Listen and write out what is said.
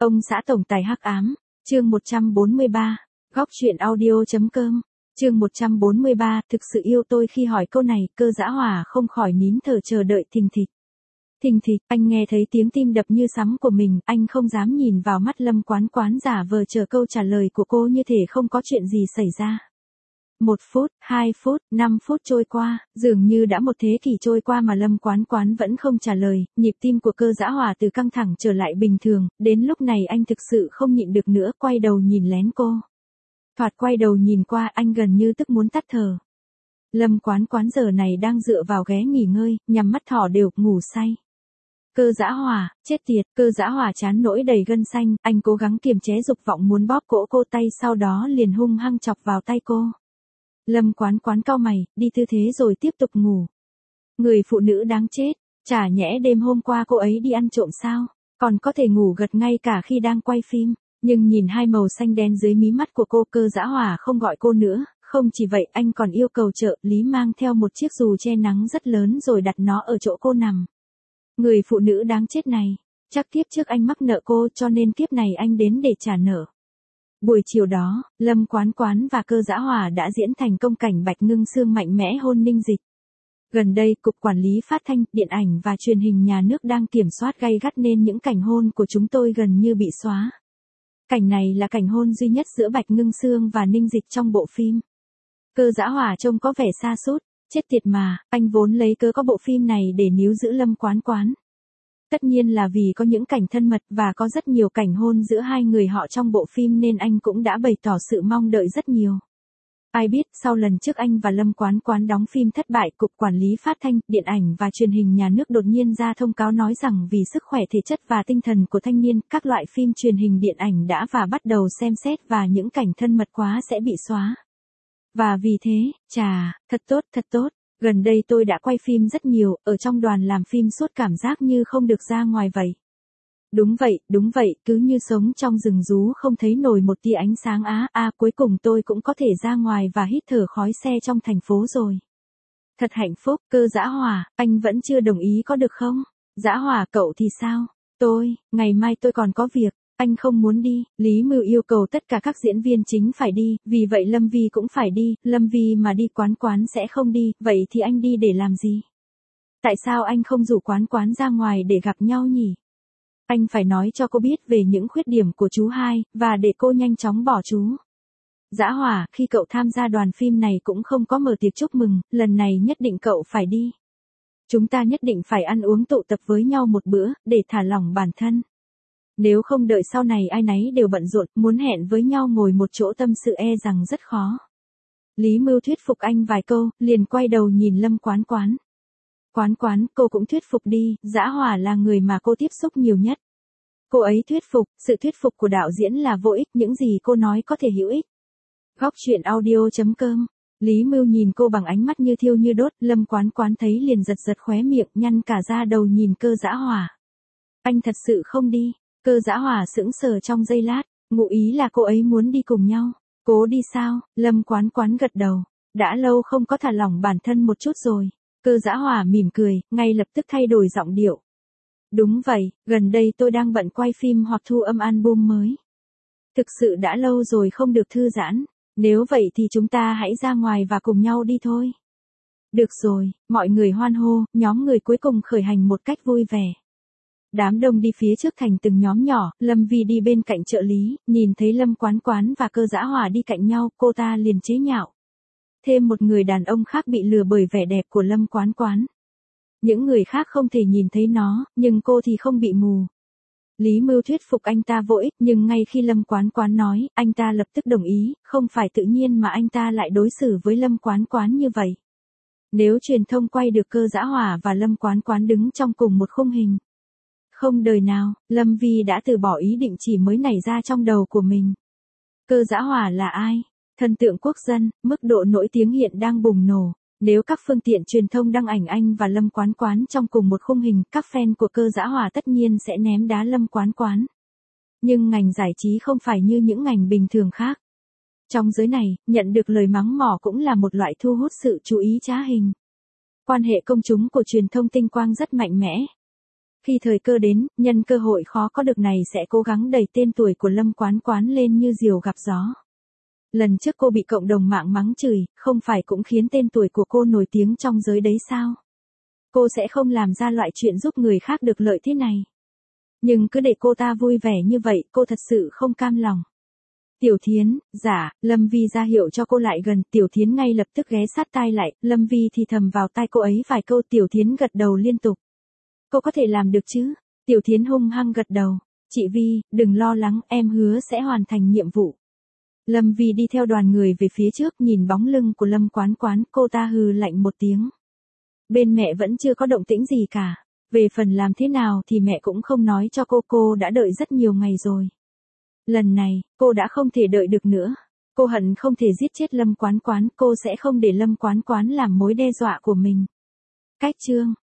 Ông xã tổng tài hắc ám, chương 143, góc truyện audio.com, chương 143, thực sự yêu tôi khi hỏi câu này, Cơ Dã Hòa không khỏi nín thở chờ đợi thình thịch. Thình thịch, anh nghe thấy tiếng tim đập như sấm của mình, anh không dám nhìn vào mắt Lâm Quán Quán giả vờ chờ câu trả lời của cô như thể không có chuyện gì xảy ra. 1 phút, 2 phút, 5 phút trôi qua, dường như đã một thế kỷ trôi qua mà Lâm Quán Quán vẫn không trả lời, nhịp tim của Cơ Dã Hòa từ căng thẳng trở lại bình thường, đến lúc này anh thực sự không nhịn được nữa, quay đầu nhìn lén cô. Thoạt quay đầu nhìn qua, anh gần như tức muốn tắt thở. Lâm Quán Quán giờ này đang dựa vào ghế nghỉ ngơi, nhắm mắt thỏ đều, ngủ say. Cơ Dã Hòa, chết tiệt, Cơ Dã Hòa chán nỗi đầy gân xanh, anh cố gắng kiềm chế dục vọng muốn bóp cổ cô tay, sau đó liền hung hăng chọc vào tay cô. Lâm Quán Quán cau mày, đi tư thế rồi tiếp tục ngủ. Người phụ nữ đáng chết, chả nhẽ đêm hôm qua cô ấy đi ăn trộm sao, còn có thể ngủ gật ngay cả khi đang quay phim. Nhưng nhìn hai màu xanh đen dưới mí mắt của cô, Cơ Dã Hòa không gọi cô nữa, không chỉ vậy anh còn yêu cầu trợ lý mang theo một chiếc dù che nắng rất lớn rồi đặt nó ở chỗ cô nằm. Người phụ nữ đáng chết này, chắc kiếp trước anh mắc nợ cô cho nên kiếp này anh đến để trả nợ. Buổi chiều đó, Lâm Quán Quán và Cơ Dã Hòa đã diễn thành công cảnh Bạch Ngưng Sương mạnh mẽ hôn Ninh Dịch. Gần đây, Cục Quản lý Phát thanh, Điện ảnh và Truyền hình nhà nước đang kiểm soát gay gắt nên những cảnh hôn của chúng tôi gần như bị xóa. Cảnh này là cảnh hôn duy nhất giữa Bạch Ngưng Sương và Ninh Dịch trong bộ phim. Cơ Dã Hòa trông có vẻ sa sút, chết tiệt mà, anh vốn lấy cớ có bộ phim này để níu giữ Lâm Quán Quán. Tất nhiên là vì có những cảnh thân mật và có rất nhiều cảnh hôn giữa hai người họ trong bộ phim nên anh cũng đã bày tỏ sự mong đợi rất nhiều. Ai biết, sau lần trước anh và Lâm Quán Quán đóng phim thất bại, Cục Quản lý Phát thanh, Điện ảnh và Truyền hình nhà nước đột nhiên ra thông cáo nói rằng vì sức khỏe thể chất và tinh thần của thanh niên, các loại phim truyền hình điện ảnh đã và bắt đầu xem xét và những cảnh thân mật quá sẽ bị xóa. Và vì thế, thật tốt. Gần đây tôi đã quay phim rất nhiều, ở trong đoàn làm phim suốt cảm giác như không được ra ngoài vậy. Đúng vậy, cứ như sống trong rừng rú không thấy nổi một tia ánh sáng cuối cùng tôi cũng có thể ra ngoài và hít thở khói xe trong thành phố rồi. Thật hạnh phúc. Cơ Dã Hòa, anh vẫn chưa đồng ý có được không? Dã Hòa, cậu thì sao? Ngày mai tôi còn có việc. Anh không muốn đi, Lý Mưu yêu cầu tất cả các diễn viên chính phải đi, vì vậy Lâm Vi cũng phải đi, Lâm Vi mà đi Quán Quán sẽ không đi, vậy thì anh đi để làm gì? Tại sao anh không rủ Quán Quán ra ngoài để gặp nhau nhỉ? Anh phải nói cho cô biết về những khuyết điểm của chú hai, và để cô nhanh chóng bỏ chú. Dã Hòa, khi cậu tham gia đoàn phim này cũng không có mở tiệc chúc mừng, lần này nhất định cậu phải đi. Chúng ta nhất định phải ăn uống tụ tập với nhau một bữa, để thả lỏng bản thân. Nếu không đợi sau này ai nấy đều bận rộn, muốn hẹn với nhau ngồi một chỗ tâm sự e rằng rất khó. Lý Mưu thuyết phục anh vài câu, liền quay đầu nhìn Lâm Quán Quán. Quán Quán, cô cũng thuyết phục đi, Dã Hòa là người mà cô tiếp xúc nhiều nhất. Cô ấy thuyết phục, sự thuyết phục của đạo diễn là vô ích, những gì cô nói có thể hữu ích. Góc truyện audio.com. Lý Mưu nhìn cô bằng ánh mắt như thiêu như đốt, Lâm Quán Quán thấy liền giật khóe miệng, nhăn cả da đầu nhìn Cơ Dã Hòa. Anh thật sự không đi? Cơ Dã Hòa sững sờ trong giây lát, ngụ ý là cô ấy muốn đi cùng nhau. Cố đi sao? Lâm Quán Quán gật đầu. Đã lâu không có thả lỏng bản thân một chút rồi. Cơ Dã Hòa mỉm cười, ngay lập tức thay đổi giọng điệu. Đúng vậy, gần đây tôi đang bận quay phim hoặc thu âm album mới. Thực sự đã lâu rồi không được thư giãn. Nếu vậy thì chúng ta hãy ra ngoài và cùng nhau đi thôi. Được rồi, mọi người hoan hô, nhóm người cuối cùng khởi hành một cách vui vẻ. Đám đông đi phía trước thành từng nhóm nhỏ, Lâm Vi đi bên cạnh trợ lý, nhìn thấy Lâm Quán Quán và Cơ Dã Hòa đi cạnh nhau, cô ta liền chế nhạo. Thêm một người đàn ông khác bị lừa bởi vẻ đẹp của Lâm Quán Quán. Những người khác không thể nhìn thấy nó, nhưng cô thì không bị mù. Lý Mưu thuyết phục anh ta vô ích, nhưng ngay khi Lâm Quán Quán nói, anh ta lập tức đồng ý, không phải tự nhiên mà anh ta lại đối xử với Lâm Quán Quán như vậy. Nếu truyền thông quay được Cơ Dã Hòa và Lâm Quán Quán đứng trong cùng một khung hình. Không đời nào, Lâm Vi đã từ bỏ ý định chỉ mới nảy ra trong đầu của mình. Cơ Dã Hòa là ai? Thần tượng quốc dân, mức độ nổi tiếng hiện đang bùng nổ. Nếu các phương tiện truyền thông đăng ảnh anh và Lâm Quán Quán trong cùng một khung hình, các fan của Cơ Dã Hòa tất nhiên sẽ ném đá Lâm Quán Quán. Nhưng ngành giải trí không phải như những ngành bình thường khác. Trong giới này, nhận được lời mắng mỏ cũng là một loại thu hút sự chú ý trá hình. Quan hệ công chúng của truyền thông tinh quang rất mạnh mẽ. Khi thời cơ đến, nhân cơ hội khó có được này sẽ cố gắng đẩy tên tuổi của Lâm Quán Quán lên như diều gặp gió. Lần trước cô bị cộng đồng mạng mắng chửi, không phải cũng khiến tên tuổi của cô nổi tiếng trong giới đấy sao? Cô sẽ không làm ra loại chuyện giúp người khác được lợi thế này. Nhưng cứ để cô ta vui vẻ như vậy, cô thật sự không cam lòng. Tiểu Thiến, dạ, Lâm Vi ra hiệu cho cô lại gần, Tiểu Thiến ngay lập tức ghé sát tai lại, Lâm Vi thì thầm vào tai cô ấy vài câu, Tiểu Thiến gật đầu liên tục. Cô có thể làm được chứ? Tiểu Thiến hung hăng gật đầu. Chị Vi, đừng lo lắng, em hứa sẽ hoàn thành nhiệm vụ. Lâm Vi đi theo đoàn người về phía trước, nhìn bóng lưng của Lâm Quán Quán, cô ta hừ lạnh một tiếng. Bên mẹ vẫn chưa có động tĩnh gì cả. Về phần làm thế nào thì mẹ cũng không nói cho cô đã đợi rất nhiều ngày rồi. Lần này, cô đã không thể đợi được nữa. Cô hận không thể giết chết Lâm Quán Quán, cô sẽ không để Lâm Quán Quán làm mối đe dọa của mình. Cách chương